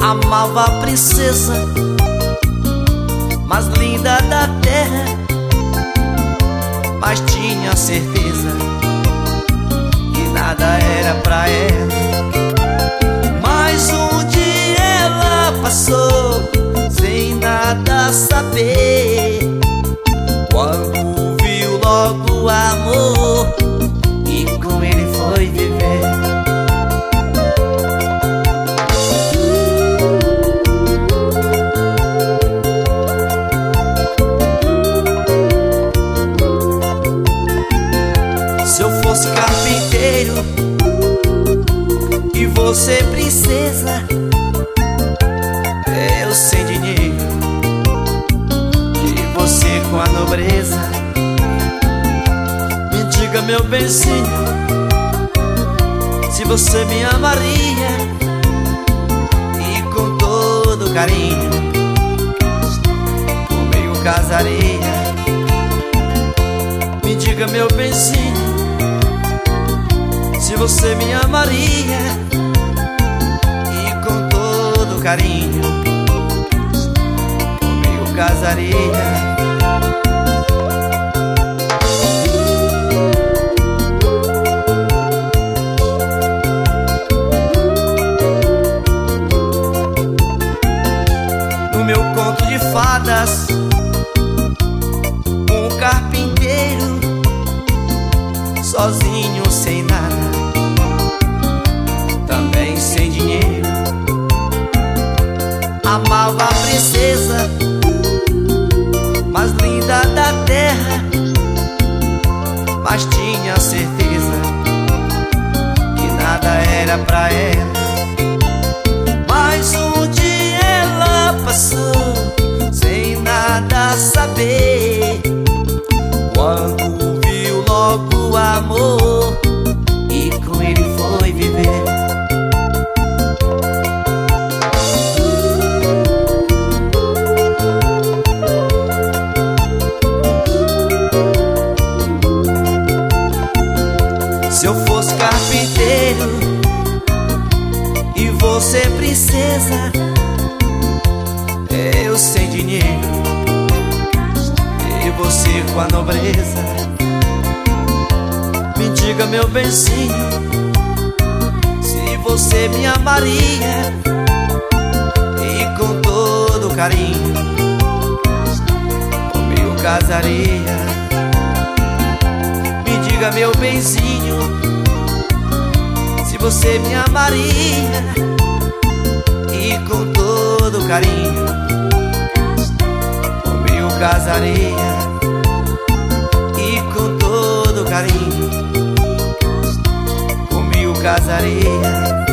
Amava a princesa mais linda da terra, mas tinha certeza que nada era pra ela. Mas um dia ela passou sem nada saber, quando viu logo o amor e com ele foi viver. Se eu fosse carpinteiro e você princesa, eu sem dinheiro e você com a nobreza, me diga, meu benzinho, se você me amaria e com todo carinho comigo casaria. Me diga, meu benzinho, se você me amaria e com todo carinho comigo casaria. No meu conto de fadas, um carpinteiro sozinho, sem nada, também sem dinheiro, amava a princesa mais linda da terra, mas tinha certeza que nada era pra ela. Mas um dia ela passou sem nada saber, quando viu logo o amor e com ele foi viver. Se eu fosse carpinteiro e você princesa, eu sem dinheiro e você com a nobreza, me diga, meu benzinho, se você me amaria e com todo carinho comigo casaria. Me diga, meu benzinho, se você me amaria e com todo carinho comigo casaria. E com todo carinho comigo casaria.